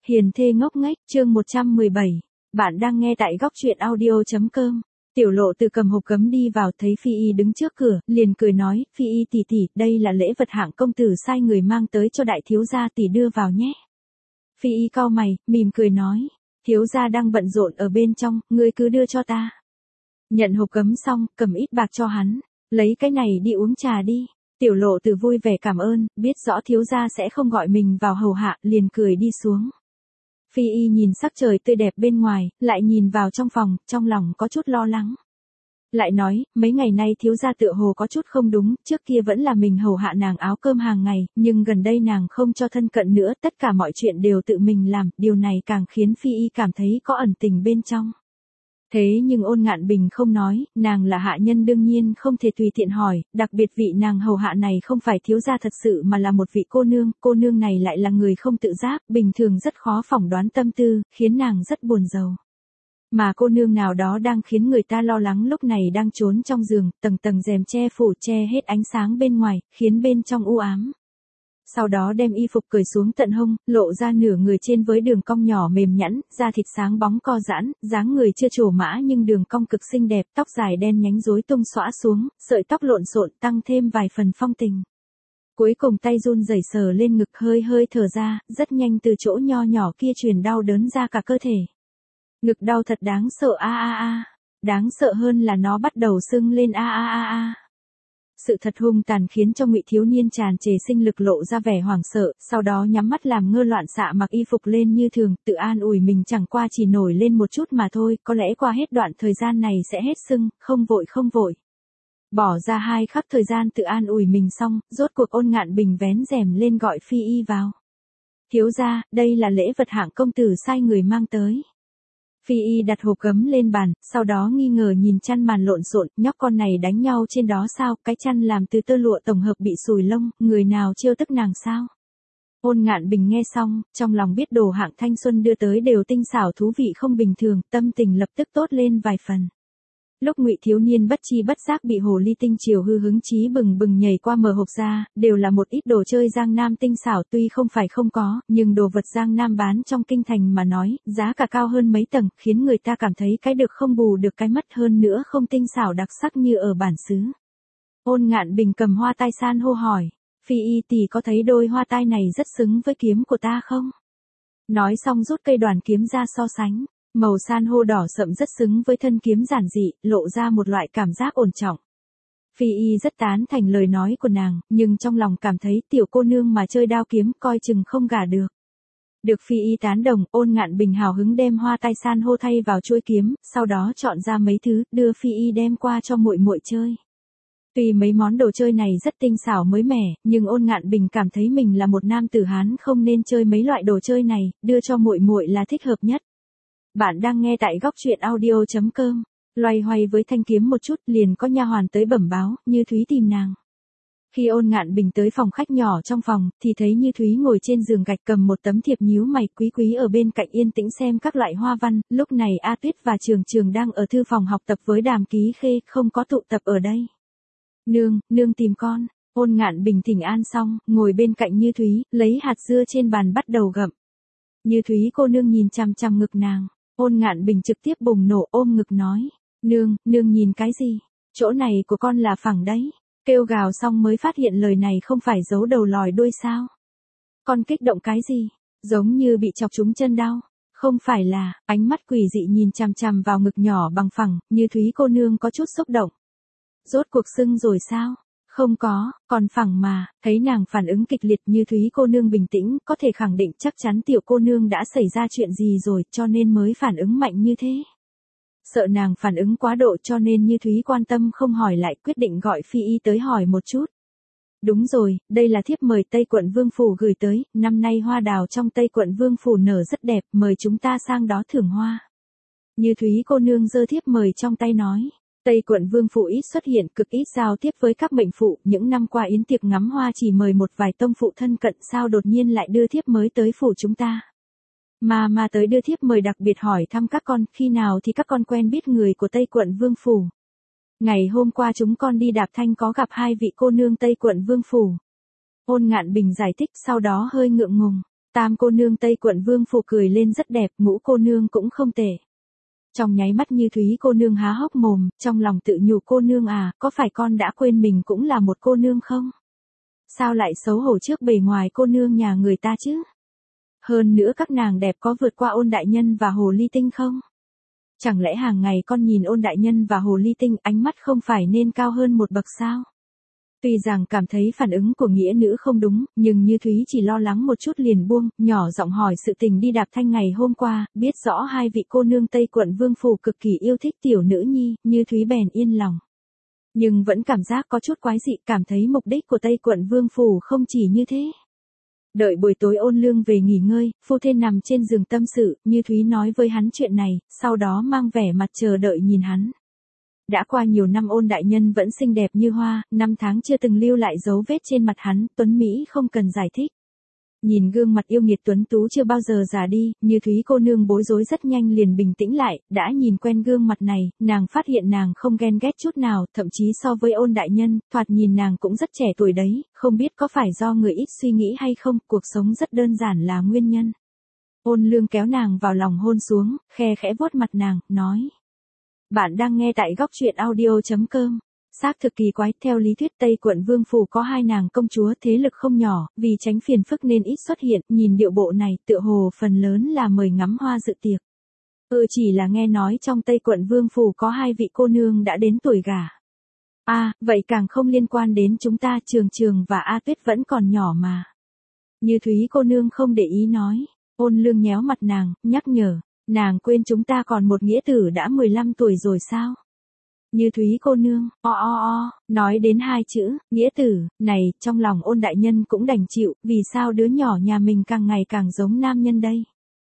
Hiền thê ngốc nghếch, chương 117. Bạn đang nghe tại góc truyện audio.com. Tiểu Lộ từ cầm hộp gấm đi vào, thấy Phi Y đứng trước cửa, liền cười nói, Phi Y tỷ tỷ, đây là lễ vật hạng công tử sai người mang tới cho đại thiếu gia tỷ đưa vào nhé. Phi Y cau mày, mỉm cười nói, thiếu gia đang bận rộn ở bên trong, ngươi cứ đưa cho ta. Nhận hộp gấm xong, cầm ít bạc cho hắn, lấy cái này đi uống trà đi. Tiểu Lộ từ vui vẻ cảm ơn, biết rõ thiếu gia sẽ không gọi mình vào hầu hạ, liền cười đi xuống. Phi Y nhìn sắc trời tươi đẹp bên ngoài, lại nhìn vào trong phòng, trong lòng có chút lo lắng. Lại nói, mấy ngày nay thiếu gia tựa hồ có chút không đúng, trước kia vẫn là mình hầu hạ nàng áo cơm hàng ngày, nhưng gần đây nàng không cho thân cận nữa, tất cả mọi chuyện đều tự mình làm, điều này càng khiến Phi Y cảm thấy có ẩn tình bên trong. Thế nhưng Ôn Ngạn Bình không nói, nàng là hạ nhân đương nhiên không thể tùy tiện hỏi, đặc biệt vị nàng hầu hạ này không phải thiếu gia thật sự mà là một vị cô nương này lại là người không tự giác, bình thường rất khó phỏng đoán tâm tư, khiến nàng rất buồn rầu. Mà cô nương nào đó đang khiến người ta lo lắng lúc này đang trốn trong giường, tầng tầng rèm che phủ che hết ánh sáng bên ngoài, khiến bên trong u ám. Sau đó đem y phục cởi xuống tận hông, lộ ra nửa người trên với đường cong nhỏ mềm nhẵn, da thịt sáng bóng co giãn, dáng người chưa trổ mã nhưng đường cong cực xinh đẹp, tóc dài đen nhánh rối tung xõa xuống, sợi tóc lộn xộn tăng thêm vài phần phong tình. Cuối cùng tay run rẩy sờ lên ngực hơi hơi thở ra, rất nhanh từ chỗ nho nhỏ kia truyền đau đớn ra cả cơ thể. Ngực đau thật đáng sợ đáng sợ hơn là nó bắt đầu sưng lên Sự thật hung tàn khiến cho Ngụy thiếu niên tràn trề sinh lực lộ ra vẻ hoảng sợ, sau đó nhắm mắt làm ngơ loạn xạ mặc y phục lên như thường, tự an ủi mình chẳng qua chỉ nổi lên một chút mà thôi, có lẽ qua hết đoạn thời gian này sẽ hết sưng, không vội. Bỏ ra 2 khắc thời gian tự an ủi mình xong, rốt cuộc Ôn Ngạn Bình vén rèm lên gọi Phi Y vào. Thiếu gia, đây là lễ vật hạng công tử sai người mang tới. Phi Y đặt hộp gấm lên bàn, sau đó nghi ngờ nhìn chăn màn lộn xộn, nhóc con này đánh nhau trên đó sao, cái chăn làm từ tơ lụa tổng hợp bị xùi lông, người nào trêu tức nàng sao? Ôn Ngạn Bình nghe xong, trong lòng biết đồ hạng thanh xuân đưa tới đều tinh xảo thú vị không bình thường, tâm tình lập tức tốt lên vài phần. Lúc Ngụy thiếu niên bất chi bất giác bị hồ ly tinh chiều hư hứng chí bừng bừng nhảy qua mở hộp ra, đều là một ít đồ chơi Giang Nam tinh xảo, tuy không phải không có, nhưng đồ vật Giang Nam bán trong kinh thành mà nói, giá cả cao hơn mấy tầng, khiến người ta cảm thấy cái được không bù được cái mất, hơn nữa không tinh xảo đặc sắc như ở bản xứ. Ôn Ngạn Bình cầm hoa tai san hô hỏi, Phi Y tỷ có thấy đôi hoa tai này rất xứng với kiếm của ta không? Nói xong rút cây đoàn kiếm ra so sánh. Màu san hô đỏ sậm rất xứng với thân kiếm giản dị, lộ ra một loại cảm giác ổn trọng. Phi Y rất tán thành lời nói của nàng, nhưng trong lòng cảm thấy tiểu cô nương mà chơi đao kiếm coi chừng không gả được. Được Phi Y tán đồng, Ôn Ngạn Bình hào hứng đem hoa tai san hô thay vào chuôi kiếm, sau đó chọn ra mấy thứ, đưa Phi Y đem qua cho muội muội chơi. Tuy mấy món đồ chơi này rất tinh xảo mới mẻ, nhưng Ôn Ngạn Bình cảm thấy mình là một nam tử Hán không nên chơi mấy loại đồ chơi này, đưa cho muội muội là thích hợp nhất. Bạn đang nghe tại góc truyện audio.com. Loay hoay với thanh kiếm một chút, liền có nha hoàn tới bẩm báo, Như Thúy tìm nàng. Khi Ôn Ngạn Bình tới phòng khách nhỏ trong phòng, thì thấy Như Thúy ngồi trên giường gạch cầm một tấm thiệp nhíu mày, Quý Quý ở bên cạnh yên tĩnh xem các loại hoa văn, lúc này A Tuyết và Trường Trường đang ở thư phòng học tập với Đàm Ký Khê, không có tụ tập ở đây. Nương tìm con. Ôn Ngạn Bình thỉnh an xong, ngồi bên cạnh Như Thúy, lấy hạt dưa trên bàn bắt đầu gặm. Như Thúy cô nương nhìn chằm chằm ngực nàng. Ôn Ngạn Bình trực tiếp bùng nổ ôm ngực nói, nương nhìn cái gì, chỗ này của con là phẳng đấy, kêu gào xong mới phát hiện lời này không phải giấu đầu lòi đuôi sao. Con kích động cái gì, giống như bị chọc trúng chân đau, không phải là, ánh mắt quỷ dị nhìn chằm chằm vào ngực nhỏ bằng phẳng, Như Thúy cô nương có chút xúc động. Rốt cuộc sưng rồi sao? Không có, còn phẳng mà. Thấy nàng phản ứng kịch liệt, Như Thúy cô nương bình tĩnh, có thể khẳng định chắc chắn tiểu cô nương đã xảy ra chuyện gì rồi, cho nên mới phản ứng mạnh như thế. Sợ nàng phản ứng quá độ cho nên Như Thúy quan tâm không hỏi lại, quyết định gọi Phi Y tới hỏi một chút. Đúng rồi, đây là thiếp mời Tây Quận Vương Phủ gửi tới, năm nay hoa đào trong Tây Quận Vương Phủ nở rất đẹp, mời chúng ta sang đó thưởng hoa. Như Thúy cô nương giơ thiếp mời trong tay nói. Tây Quận Vương Phủ ít xuất hiện, cực ít giao tiếp với các mệnh phụ, những năm qua yến tiệc ngắm hoa chỉ mời một vài tông phụ thân cận, sao đột nhiên lại đưa thiếp mới tới phủ chúng ta. Mà tới đưa thiếp mời đặc biệt hỏi thăm các con, khi nào thì các con quen biết người của Tây Quận Vương Phủ. Ngày hôm qua chúng con đi đạp thanh có gặp 2 vị cô nương Tây Quận Vương Phủ. Ôn Ngạn Bình giải thích, sau đó hơi ngượng ngùng. Tam cô nương Tây quận Vương Phủ cười lên rất đẹp, Ngũ cô nương cũng không tệ. Trong nháy mắt Như Thúy cô nương há hốc mồm, trong lòng tự nhủ cô nương à, có phải con đã quên mình cũng là một cô nương không? Sao lại xấu hổ trước bề ngoài cô nương nhà người ta chứ? Hơn nữa các nàng đẹp có vượt qua Ôn đại nhân và Hồ Ly Tinh không? Chẳng lẽ hàng ngày con nhìn Ôn đại nhân và Hồ Ly Tinh ánh mắt không phải nên cao hơn một bậc sao? Tuy rằng cảm thấy phản ứng của nghĩa nữ không đúng, nhưng Như Thúy chỉ lo lắng một chút liền buông, nhỏ giọng hỏi sự tình đi Đạp Thanh ngày hôm qua, biết rõ hai vị cô nương Tây quận Vương Phủ cực kỳ yêu thích tiểu nữ nhi, Như Thúy bèn yên lòng. Nhưng vẫn cảm giác có chút quái dị, cảm thấy mục đích của Tây quận Vương Phủ không chỉ như thế. Đợi buổi tối Ôn Lương về nghỉ ngơi, phu thê nằm trên giường tâm sự, Như Thúy nói với hắn chuyện này, sau đó mang vẻ mặt chờ đợi nhìn hắn. Đã qua nhiều năm Ôn đại nhân vẫn xinh đẹp như hoa, 5 tháng chưa từng lưu lại dấu vết trên mặt hắn, tuấn Mỹ không cần giải thích. Nhìn gương mặt yêu nghiệt tuấn tú chưa bao giờ già đi, Như Thúy cô nương bối rối rất nhanh liền bình tĩnh lại, đã nhìn quen gương mặt này, nàng phát hiện nàng không ghen ghét chút nào, thậm chí so với Ôn đại nhân, thoạt nhìn nàng cũng rất trẻ tuổi đấy, không biết có phải do người ít suy nghĩ hay không, cuộc sống rất đơn giản là nguyên nhân. Ôn Lương kéo nàng vào lòng hôn xuống, khe khẽ vuốt mặt nàng, nói. Bạn đang nghe tại góc truyện audio.com. Xác thực kỳ quái, theo lý thuyết Tây quận Vương Phủ có hai nàng công chúa thế lực không nhỏ, vì tránh phiền phức nên ít xuất hiện, nhìn điệu bộ này tựa hồ phần lớn là mời ngắm hoa dự tiệc. Chỉ là nghe nói trong Tây quận Vương Phủ có hai vị cô nương đã đến tuổi gả. Vậy càng không liên quan đến chúng ta, Trường Trường và A Tuyết vẫn còn nhỏ mà. Như Thúy cô nương không để ý nói, Ôn Lương nhéo mặt nàng, nhắc nhở, nàng quên chúng ta còn một nghĩa tử đã 15 tuổi rồi sao? Như Thúy cô nương, nói đến hai chữ, nghĩa tử, này, trong lòng Ôn đại nhân cũng đành chịu, vì sao đứa nhỏ nhà mình càng ngày càng giống nam nhân đây?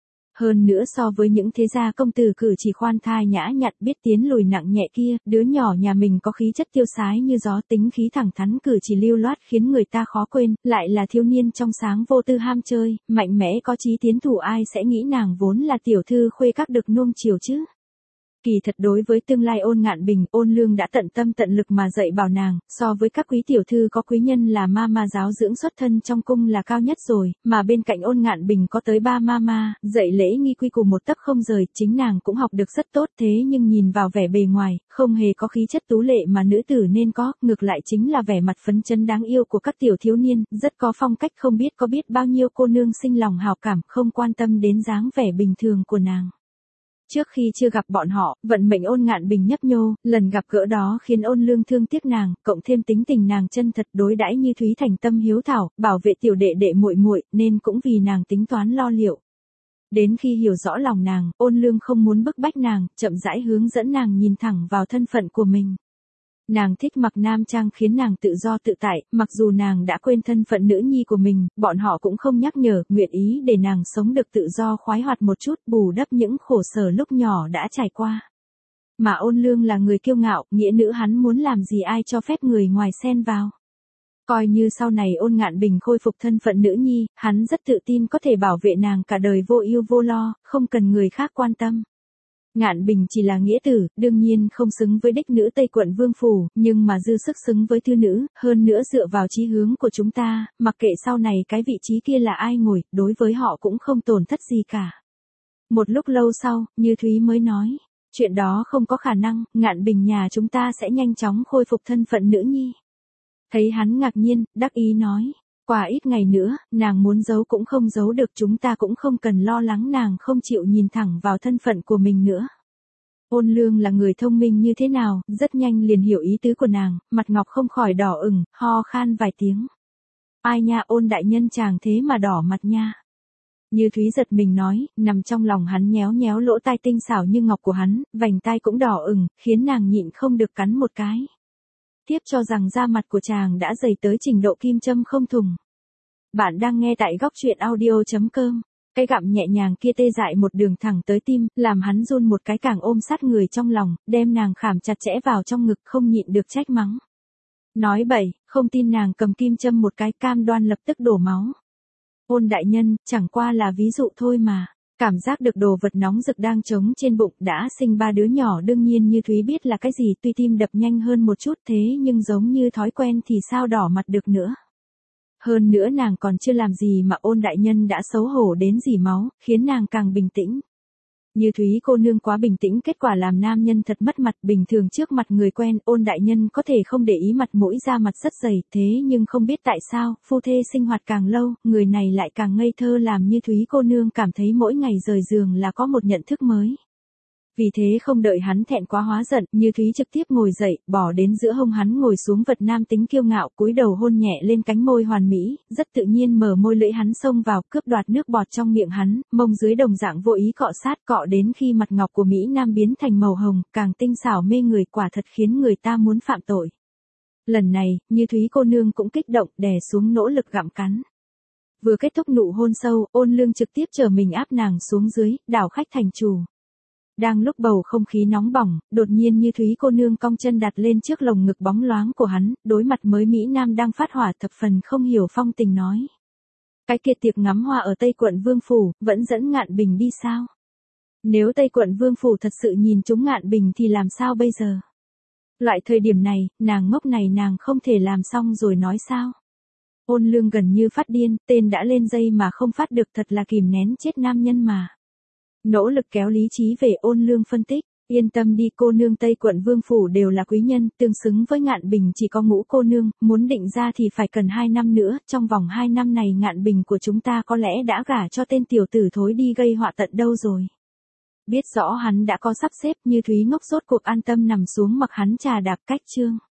Hơn nữa so với những thế gia công tử cử chỉ khoan thai nhã nhặn biết tiến lùi nặng nhẹ kia, đứa nhỏ nhà mình có khí chất tiêu sái như gió, tính khí thẳng thắn, cử chỉ lưu loát khiến người ta khó quên, lại là thiếu niên trong sáng vô tư ham chơi, mạnh mẽ có chí tiến thủ, ai sẽ nghĩ nàng vốn là tiểu thư khuê các được nuông chiều chứ? Kỳ thật đối với tương lai Ôn Ngạn Bình, Ôn Lương đã tận tâm tận lực mà dạy bảo nàng, so với các quý tiểu thư có quý nhân là ma giáo dưỡng xuất thân trong cung là cao nhất rồi, mà bên cạnh Ôn Ngạn Bình có tới 3 ma, dạy lễ nghi quy củ một tấc không rời, chính nàng cũng học được rất tốt, thế nhưng nhìn vào vẻ bề ngoài, không hề có khí chất tú lệ mà nữ tử nên có, ngược lại chính là vẻ mặt phấn chấn đáng yêu của các tiểu thiếu niên, rất có phong cách, không biết có biết bao nhiêu cô nương sinh lòng hào cảm, không quan tâm đến dáng vẻ bình thường của nàng. Trước khi chưa gặp bọn họ, vận mệnh Ôn Ngạn Bình nhấp nhô, lần gặp gỡ đó khiến Ôn Lương thương tiếc nàng, cộng thêm tính tình nàng chân thật đối đãi Như Thúy thành tâm hiếu thảo, bảo vệ tiểu đệ đệ muội muội, nên cũng vì nàng tính toán lo liệu. Đến khi hiểu rõ lòng nàng, Ôn Lương không muốn bức bách nàng, chậm rãi hướng dẫn nàng nhìn thẳng vào thân phận của mình. Nàng thích mặc nam trang khiến nàng tự do tự tại, mặc dù nàng đã quên thân phận nữ nhi của mình, bọn họ cũng không nhắc nhở, nguyện ý để nàng sống được tự do khoái hoạt một chút, bù đắp những khổ sở lúc nhỏ đã trải qua. Mà Ôn Lương là người kiêu ngạo, nghĩa nữ hắn muốn làm gì ai cho phép người ngoài xen vào. Coi như sau này Ôn Ngạn Bình khôi phục thân phận nữ nhi, hắn rất tự tin có thể bảo vệ nàng cả đời vô ưu vô lo, không cần người khác quan tâm. Ngạn Bình chỉ là nghĩa tử, đương nhiên không xứng với đích nữ Tây quận Vương Phủ, nhưng mà dư sức xứng với thư nữ, hơn nữa dựa vào chí hướng của chúng ta, mặc kệ sau này cái vị trí kia là ai ngồi, đối với họ cũng không tổn thất gì cả. Một lúc lâu sau, Như Thúy mới nói, chuyện đó không có khả năng, Ngạn Bình nhà chúng ta sẽ nhanh chóng khôi phục thân phận nữ nhi. Thấy hắn ngạc nhiên, đắc ý nói. Qua ít ngày nữa, nàng muốn giấu cũng không giấu được, chúng ta cũng không cần lo lắng nàng không chịu nhìn thẳng vào thân phận của mình nữa. Ôn Lương là người thông minh như thế nào, rất nhanh liền hiểu ý tứ của nàng, mặt ngọc không khỏi đỏ ửng, ho khan vài tiếng. Ai nha, Ôn đại nhân chàng thế mà đỏ mặt nha. Như Thúy giật mình nói, nằm trong lòng hắn nhéo nhéo lỗ tai tinh xảo như ngọc của hắn, vành tai cũng đỏ ửng, khiến nàng nhịn không được cắn một cái. Tiếp cho rằng da mặt của chàng đã dày tới trình độ kim châm không thùng. Bạn đang nghe tại góc truyện audio.com. Cái gặm nhẹ nhàng kia tê dại một đường thẳng tới tim, làm hắn run một cái càng ôm sát người trong lòng, đem nàng khảm chặt chẽ vào trong ngực, không nhịn được trách mắng. Nói bậy, không tin nàng cầm kim châm một cái, cam đoan lập tức đổ máu. Ôn đại nhân, chẳng qua là ví dụ thôi mà. Cảm giác được đồ vật nóng rực đang trống trên bụng, đã sinh 3 đứa nhỏ, đương nhiên Như Thúy biết là cái gì, tuy tim đập nhanh hơn một chút thế nhưng giống như thói quen thì sao đỏ mặt được nữa. Hơn nữa nàng còn chưa làm gì mà Ôn đại nhân đã xấu hổ đến rỉ máu, khiến nàng càng bình tĩnh. Như Thúy cô nương quá bình tĩnh, kết quả làm nam nhân thật mất mặt. Bình thường trước mặt người quen, Ôn đại nhân có thể không để ý mặt mũi ra mặt rất dày, thế nhưng không biết tại sao, phu thê sinh hoạt càng lâu, người này lại càng ngây thơ, làm Như Thúy cô nương cảm thấy mỗi ngày rời giường là có một nhận thức mới. Vì thế không đợi hắn thẹn quá hóa giận, Như Thúy trực tiếp ngồi dậy, bỏ đến giữa hông hắn ngồi xuống, vật nam tính kiêu ngạo, cúi đầu hôn nhẹ lên cánh môi hoàn mỹ, rất tự nhiên mở môi lưỡi hắn xông vào, cướp đoạt nước bọt trong miệng hắn, mông dưới đồng dạng vô ý cọ sát, cọ đến khi mặt ngọc của Mỹ Nam biến thành màu hồng, càng tinh xảo mê người, quả thật khiến người ta muốn phạm tội. Lần này, Như Thúy cô nương cũng kích động, đè xuống nỗ lực gặm cắn. Vừa kết thúc nụ hôn sâu, Ôn Lương trực tiếp trở mình áp nàng xuống dưới, đảo khách thành chủ. Đang lúc bầu không khí nóng bỏng, đột nhiên Như Thúy cô nương cong chân đặt lên trước lồng ngực bóng loáng của hắn, đối mặt mới Mỹ Nam đang phát hỏa, thập phần không hiểu phong tình nói. Cái kia tiệc ngắm hoa ở Tây Quận Vương Phủ, vẫn dẫn Ngạn Bình đi sao? Nếu Tây Quận Vương Phủ thật sự nhìn trúng Ngạn Bình thì làm sao bây giờ? Loại thời điểm này, nàng ngốc này nàng không thể làm xong rồi nói sao? Ôn Lương gần như phát điên, tên đã lên dây mà không phát được, thật là kìm nén chết nam nhân mà. Nỗ lực kéo lý trí về, Ôn Lương phân tích, yên tâm đi, cô nương Tây Quận Vương Phủ đều là quý nhân, tương xứng với Ngạn Bình chỉ có Ngũ cô nương, muốn định ra thì phải cần 2 năm nữa, trong vòng 2 năm này Ngạn Bình của chúng ta có lẽ đã gả cho tên tiểu tử thối đi gây họa tận đâu rồi. Biết rõ hắn đã có sắp xếp, Như Thúy ngốc rốt cuộc an tâm nằm xuống mặc hắn trà đạp cách chương.